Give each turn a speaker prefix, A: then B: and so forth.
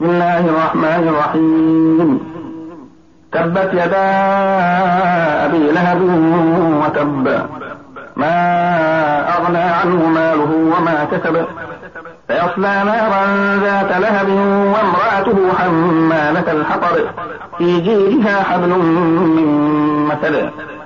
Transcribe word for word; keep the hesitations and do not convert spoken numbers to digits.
A: بسم الله الرحمن الرحيم. تبت يدا أبي لهب وتب، ما أغنى عنه ماله وما كسب، سيصلى نارا ذات لهب وامرأته حمالة الحطب، في جيدها حبل من مسد.